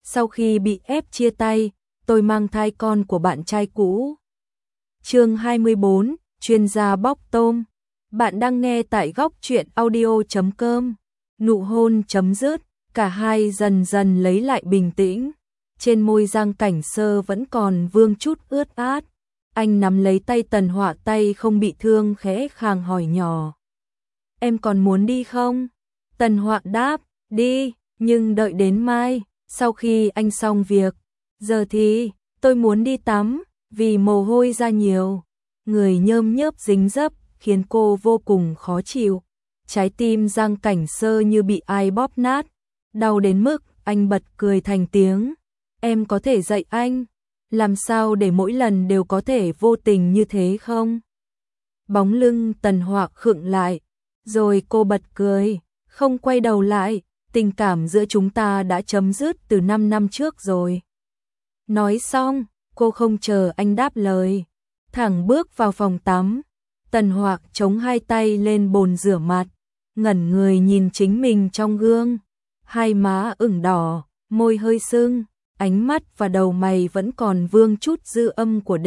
Sau khi bị ép chia tay, tôi mang thai con của bạn trai cũ. Chương 24, chuyên gia bóc tôm. Bạn đang nghe tại góc truyện audio.com. Nụ hôn chấm dứt, cả hai dần dần lấy lại bình tĩnh. Trên môi Giang Cảnh Sơ vẫn còn vương chút ướt át. Anh nắm lấy tay Tần Họa, tay không bị thương, khẽ khàng hỏi nhỏ. Em còn muốn đi không? Tần Họa đáp, đi, nhưng đợi đến mai, sau khi anh xong việc. Giờ thì, tôi muốn đi tắm, vì mồ hôi ra nhiều. Người nhơm nhớp dính dấp, khiến cô vô cùng khó chịu. Trái tim Giang Cảnh Sơ như bị ai bóp nát, đau đến mức anh bật cười thành tiếng. Em có thể dạy anh, làm sao để mỗi lần đều có thể vô tình như thế không? Bóng lưng Tần Họa khựng lại, rồi cô bật cười, không quay đầu lại, tình cảm giữa chúng ta đã chấm dứt từ 5 năm trước rồi. Nói xong, cô không chờ anh đáp lời, thẳng bước vào phòng tắm. Tần Họa chống hai tay lên bồn rửa mặt, ngẩn người nhìn chính mình trong gương, hai má ửng đỏ, môi hơi sưng, ánh mắt và đầu mày vẫn còn vương chút dư âm của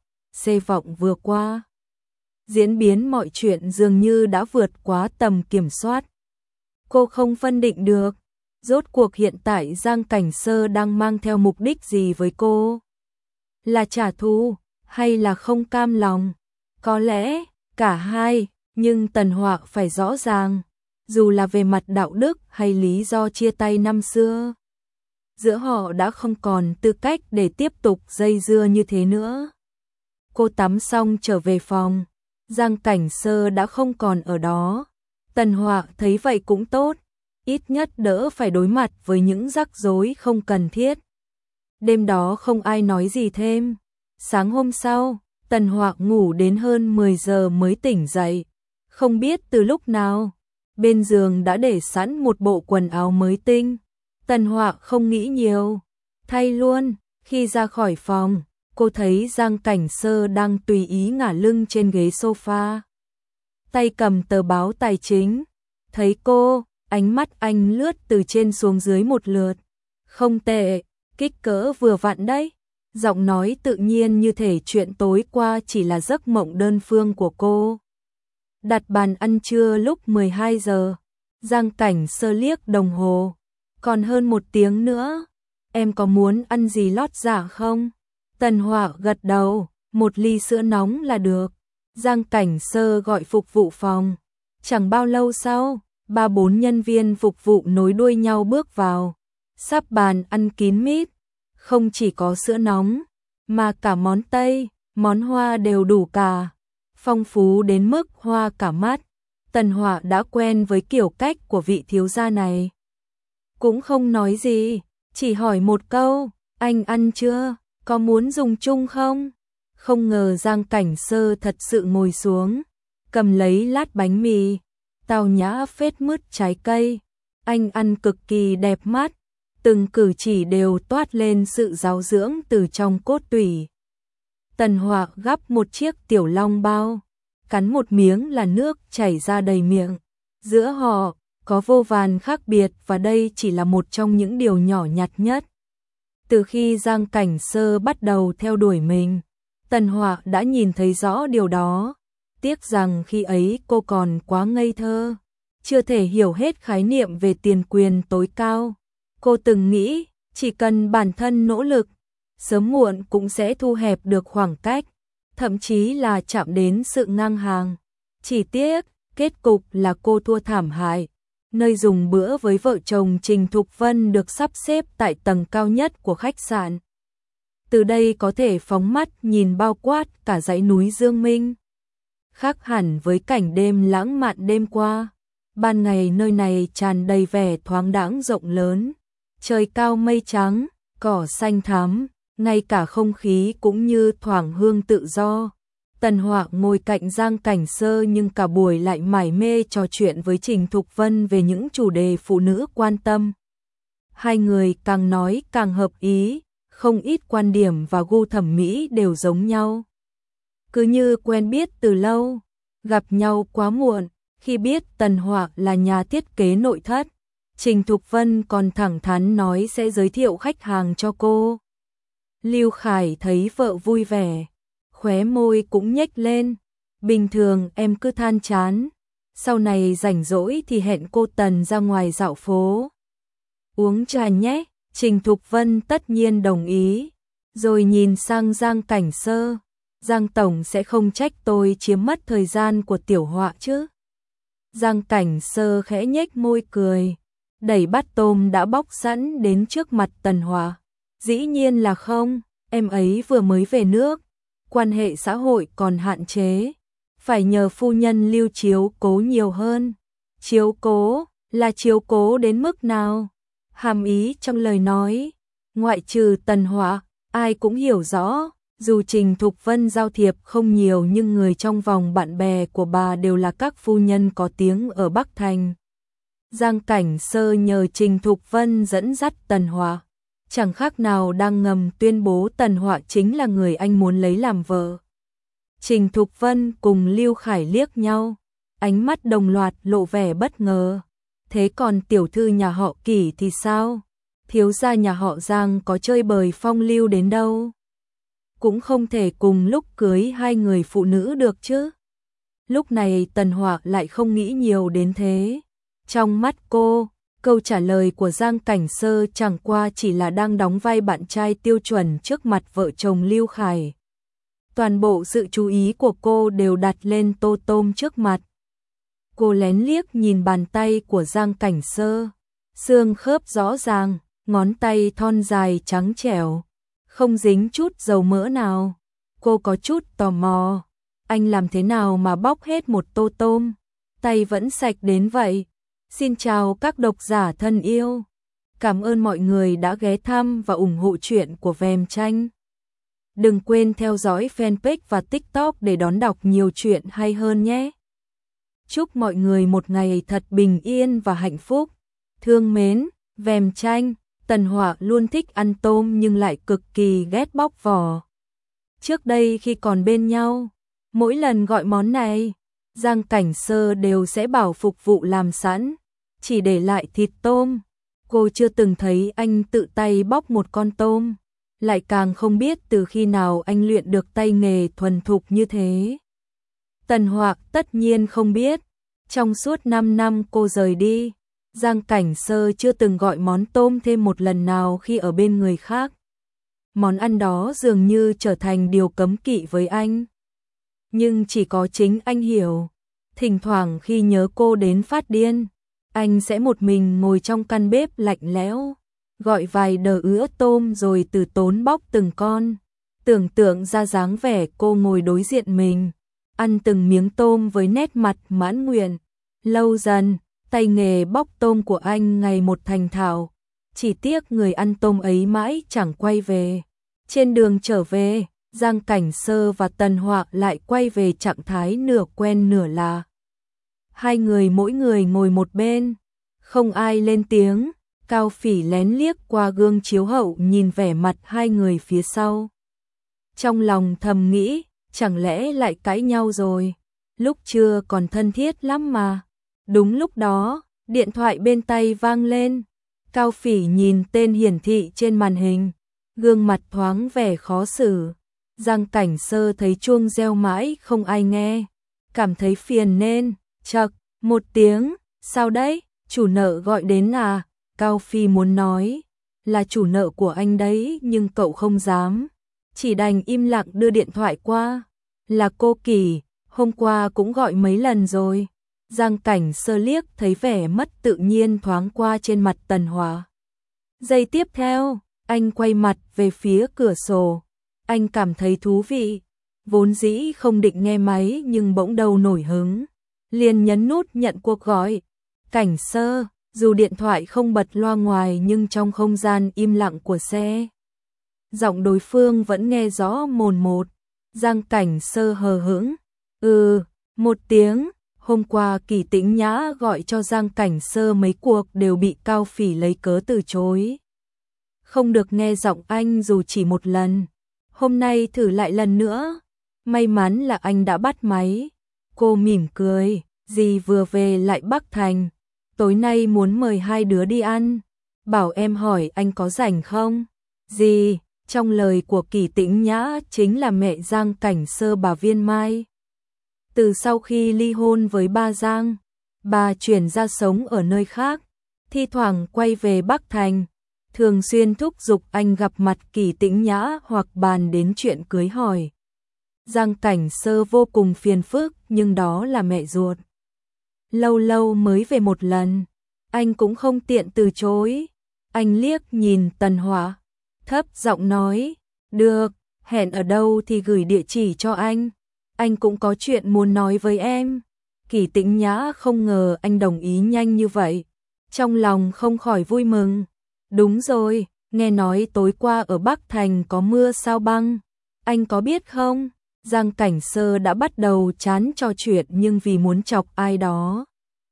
C vọng vừa qua. Diễn biến mọi chuyện dường như đã vượt quá tầm kiểm soát. Cô không phân định được, rốt cuộc hiện tại Giang Cảnh Sơ đang mang theo mục đích gì với cô? Là trả thù, hay là không cam lòng? Có lẽ, cả hai, nhưng Tần Họa phải rõ ràng, dù là về mặt đạo đức hay lý do chia tay năm xưa. Giữa họ đã không còn tư cách để tiếp tục dây dưa như thế nữa. Cô tắm xong trở về phòng, Giang Cảnh Sơ đã không còn ở đó. Tần Họa thấy vậy cũng tốt, ít nhất đỡ phải đối mặt với những rắc rối không cần thiết. Đêm đó không ai nói gì thêm. Sáng hôm sau, Tần Họa ngủ đến hơn 10 giờ mới tỉnh dậy. Không biết từ lúc nào, bên giường đã để sẵn một bộ quần áo mới tinh. Tần Họa không nghĩ nhiều, thay luôn. Khi ra khỏi phòng, cô thấy Giang Cảnh Sơ đang tùy ý ngả lưng trên ghế sofa, tay cầm tờ báo tài chính. Thấy cô, ánh mắt anh lướt từ trên xuống dưới một lượt. Không tệ, kích cỡ vừa vặn đấy. Giọng nói tự nhiên như thể chuyện tối qua chỉ là giấc mộng đơn phương của cô. Đặt bàn ăn trưa lúc 12 giờ. Giang Cảnh Sơ liếc đồng hồ. Còn hơn 1 tiếng nữa. Em có muốn ăn gì lót dạ không? Tần Họa gật đầu, 1 ly sữa nóng là được. Giang Cảnh Sơ gọi phục vụ phòng. Chẳng bao lâu sau, 3-4 nhân viên phục vụ nối đuôi nhau bước vào. Sắp bàn ăn kín mít. Không chỉ có sữa nóng, mà cả món Tây, món Hoa đều đủ cả. Phong phú đến mức hoa cả mắt. Tần Họa đã quen với kiểu cách của vị thiếu gia này. Cũng không nói gì, chỉ hỏi một câu, anh ăn chưa, có muốn dùng chung không? Không ngờ Giang Cảnh Sơ thật sự ngồi xuống, cầm lấy lát bánh mì, tao nhã phết mứt trái cây. Anh ăn cực kỳ đẹp mắt, từng cử chỉ đều toát lên sự giáo dưỡng từ trong cốt tủy. Tần Họa gắp một chiếc tiểu long bao, cắn một miếng là nước chảy ra đầy miệng. Giữa họ có vô vàn khác biệt và đây chỉ là một trong những điều nhỏ nhặt nhất. Từ khi Giang Cảnh Sơ bắt đầu theo đuổi mình, Tần Họa đã nhìn thấy rõ điều đó. Tiếc rằng khi ấy cô còn quá ngây thơ, chưa thể hiểu hết khái niệm về tiền quyền tối cao. Cô từng nghĩ, chỉ cần bản thân nỗ lực, sớm muộn cũng sẽ thu hẹp được khoảng cách, thậm chí là chạm đến sự ngang hàng. Chỉ tiếc, kết cục là cô thua thảm hại. Nơi dùng bữa với vợ chồng Trình Thục Vân được sắp xếp tại tầng cao nhất của khách sạn. Từ đây có thể phóng mắt nhìn bao quát cả dãy núi Dương Minh. Khác hẳn với cảnh đêm lãng mạn đêm qua, ban ngày nơi này tràn đầy vẻ thoáng đãng rộng lớn. Trời cao mây trắng, cỏ xanh thắm, ngay cả không khí cũng như thoảng hương tự do. Tần Họa ngồi cạnh Giang Cảnh Sơ nhưng cả buổi lại mải mê trò chuyện với Trình Thục Vân về những chủ đề phụ nữ quan tâm. Hai người càng nói càng hợp ý, không ít quan điểm và gu thẩm mỹ đều giống nhau. Cứ như quen biết từ lâu, gặp nhau quá muộn, khi biết Tần Họa là nhà thiết kế nội thất, Trình Thục Vân còn thẳng thắn nói sẽ giới thiệu khách hàng cho cô. Lưu Khải thấy vợ vui vẻ, khóe môi cũng nhếch lên. Bình thường em cứ than chán, sau này rảnh rỗi thì hẹn cô Tần ra ngoài dạo phố. Uống trà nhé, Trình Thục Vân tất nhiên đồng ý. Rồi nhìn sang Giang Cảnh Sơ, Giang Tổng sẽ không trách tôi chiếm mất thời gian của tiểu họa chứ. Giang Cảnh Sơ khẽ nhếch môi cười, đẩy bát tôm đã bóc sẵn đến trước mặt Tần Họa. Dĩ nhiên là không, em ấy vừa mới về nước, quan hệ xã hội còn hạn chế, phải nhờ phu nhân Lưu chiếu cố nhiều hơn. Chiếu cố, là chiếu cố đến mức nào? Hàm ý trong lời nói, ngoại trừ Tần Họa, ai cũng hiểu rõ, dù Trình Thục Vân giao thiệp không nhiều nhưng người trong vòng bạn bè của bà đều là các phu nhân có tiếng ở Bắc Thành. Giang Cảnh Sơ nhờ Trình Thục Vân dẫn dắt Tần Họa, chẳng khác nào đang ngầm tuyên bố Tần Họa chính là người anh muốn lấy làm vợ. Trình Thục Vân cùng Lưu Khải liếc nhau, ánh mắt đồng loạt lộ vẻ bất ngờ. Thế còn tiểu thư nhà họ Kỷ thì sao? Thiếu gia nhà họ Giang có chơi bời phong lưu đến đâu? Cũng không thể cùng lúc cưới hai người phụ nữ được chứ. Lúc này Tần Họa lại không nghĩ nhiều đến thế. Trong mắt cô, câu trả lời của Giang Cảnh Sơ chẳng qua chỉ là đang đóng vai bạn trai tiêu chuẩn trước mặt vợ chồng Lưu Khải. Toàn bộ sự chú ý của cô đều đặt lên tô tôm trước mặt. Cô lén liếc nhìn bàn tay của Giang Cảnh Sơ, xương khớp rõ ràng, ngón tay thon dài trắng trẻo, không dính chút dầu mỡ nào. Cô có chút tò mò, anh làm thế nào mà bóc hết một tô tôm, tay vẫn sạch đến vậy. Xin chào các độc giả thân yêu. Cảm ơn mọi người đã ghé thăm và ủng hộ truyện của Vèm Tranh. Đừng quên theo dõi fanpage và TikTok để đón đọc nhiều chuyện hay hơn nhé. Chúc mọi người một ngày thật bình yên và hạnh phúc. Thương mến, Vèm Tranh. Tần Họa luôn thích ăn tôm nhưng lại cực kỳ ghét bóc vỏ. Trước đây khi còn bên nhau, mỗi lần gọi món này, Giang Cảnh Sơ đều sẽ bảo phục vụ làm sẵn, chỉ để lại thịt tôm. Cô chưa từng thấy anh tự tay bóc một con tôm, lại càng không biết từ khi nào anh luyện được tay nghề thuần thục như thế. Tần Họa tất nhiên không biết, trong suốt 5 năm cô rời đi, Giang Cảnh Sơ chưa từng gọi món tôm thêm một lần nào khi ở bên người khác. Món ăn đó dường như trở thành điều cấm kỵ với anh. Nhưng chỉ có chính anh hiểu, thỉnh thoảng khi nhớ cô đến phát điên, anh sẽ một mình ngồi trong căn bếp lạnh lẽo, gọi vài đờ ứa tôm rồi từ tốn bóc từng con. Tưởng tượng ra dáng vẻ cô ngồi đối diện mình, ăn từng miếng tôm với nét mặt mãn nguyện. Lâu dần, tay nghề bóc tôm của anh ngày một thành thạo, chỉ tiếc người ăn tôm ấy mãi chẳng quay về. Trên đường trở về, Giang Cảnh Sơ và Tần Họa lại quay về trạng thái nửa quen nửa lạ. Hai người mỗi người ngồi một bên, không ai lên tiếng. Cao Phỉ lén liếc qua gương chiếu hậu nhìn vẻ mặt hai người phía sau. Trong lòng thầm nghĩ, chẳng lẽ lại cãi nhau rồi, lúc trưa còn thân thiết lắm mà. Đúng lúc đó, điện thoại bên tay vang lên. Cao Phỉ nhìn tên hiển thị trên màn hình, gương mặt thoáng vẻ khó xử. Giang Cảnh Sơ thấy chuông reo mãi không ai nghe, cảm thấy phiền nên chậc một tiếng, sao đấy, chủ nợ gọi đến à? Cao Phi muốn nói là chủ nợ của anh đấy nhưng cậu không dám, chỉ đành im lặng đưa điện thoại qua. Là cô Kỳ, hôm qua cũng gọi mấy lần rồi. Giang Cảnh Sơ liếc thấy vẻ mất tự nhiên thoáng qua trên mặt Tần Họa. Giây tiếp theo, anh quay mặt về phía cửa sổ. Anh cảm thấy thú vị, vốn dĩ không định nghe máy nhưng bỗng đầu nổi hứng, liền nhấn nút nhận cuộc gọi. Cảnh Sơ, dù điện thoại không bật loa ngoài nhưng trong không gian im lặng của xe, giọng đối phương vẫn nghe rõ mồn một. Giang Cảnh Sơ hờ hững, một tiếng. Hôm qua Kỳ Tĩnh Nhã gọi cho Giang Cảnh Sơ mấy cuộc đều bị Cao Phỉ lấy cớ từ chối. Không được nghe giọng anh dù chỉ một lần. Hôm nay thử lại lần nữa. May mắn là anh đã bắt máy. Cô mỉm cười, dì vừa về lại Bắc Thành. tối nay muốn mời hai đứa đi ăn, bảo em hỏi anh có rảnh không? Gì? Trong lời của Kỷ Tĩnh Nhã chính là mẹ Giang Cảnh Sơ bà Viên Mai. Từ sau khi ly hôn với ba Giang, bà chuyển ra sống ở nơi khác, thi thoảng quay về Bắc Thành, thường xuyên thúc giục anh gặp mặt Kỷ Tĩnh Nhã hoặc bàn đến chuyện cưới hỏi. Giang Cảnh Sơ vô cùng phiền phức, nhưng đó là mẹ ruột. Lâu lâu mới về một lần, anh cũng không tiện từ chối. Anh liếc nhìn Tần Hỏa, thấp giọng nói, được, hẹn ở đâu thì gửi địa chỉ cho anh cũng có chuyện muốn nói với em. Kỷ Tĩnh Nhã không ngờ anh đồng ý nhanh như vậy, trong lòng không khỏi vui mừng. Đúng rồi, nghe nói tối qua ở Bắc Thành có mưa sao băng, anh có biết không? Giang Cảnh Sơ đã bắt đầu chán trò chuyện nhưng vì muốn chọc ai đó,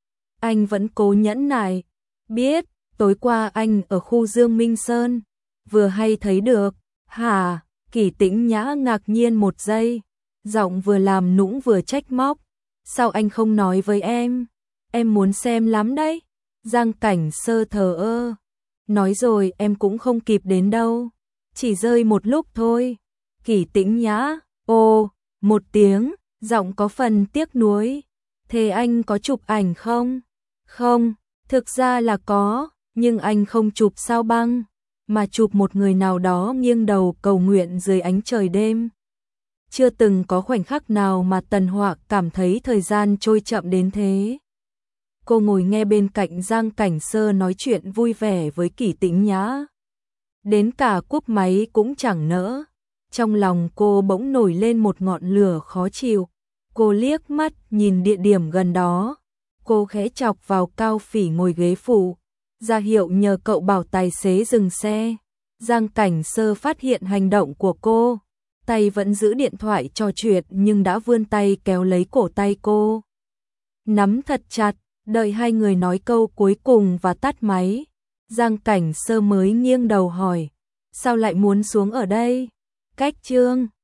anh vẫn cố nhẫn nại. Biết, tối qua anh ở khu Dương Minh Sơn, vừa hay thấy được. Hả? Kỷ Tĩnh Nhã ngạc nhiên một giây, giọng vừa làm nũng vừa trách móc. Sao anh không nói với em? Em muốn xem lắm đấy. Giang Cảnh Sơ thờ ơ. Nói rồi em cũng không kịp đến đâu. Chỉ rơi một lúc thôi. Kỷ Tĩnh Nhã, ồ, một tiếng, giọng có phần tiếc nuối. Thế anh có chụp ảnh không? Không, thực ra là có, nhưng anh không chụp sao băng, mà chụp một người nào đó nghiêng đầu cầu nguyện dưới ánh trời đêm. Chưa từng có khoảnh khắc nào mà Tần Họa cảm thấy thời gian trôi chậm đến thế. Cô ngồi nghe bên cạnh Giang Cảnh Sơ nói chuyện vui vẻ với Kỷ Tĩnh Nhã. Đến cả cúp máy cũng chẳng nỡ. Trong lòng cô bỗng nổi lên một ngọn lửa khó chịu. Cô liếc mắt nhìn địa điểm gần đó. Cô khẽ chọc vào Cao Phỉ ngồi ghế phụ, ra hiệu nhờ cậu bảo tài xế dừng xe. Giang Cảnh Sơ phát hiện hành động của cô, tay vẫn giữ điện thoại trò chuyện nhưng đã vươn tay kéo lấy cổ tay cô. Nắm thật chặt, đợi hai người nói câu cuối cùng và tắt máy. Giang Cảnh Sơ mới nghiêng đầu hỏi, sao lại muốn xuống ở đây? Cách Trương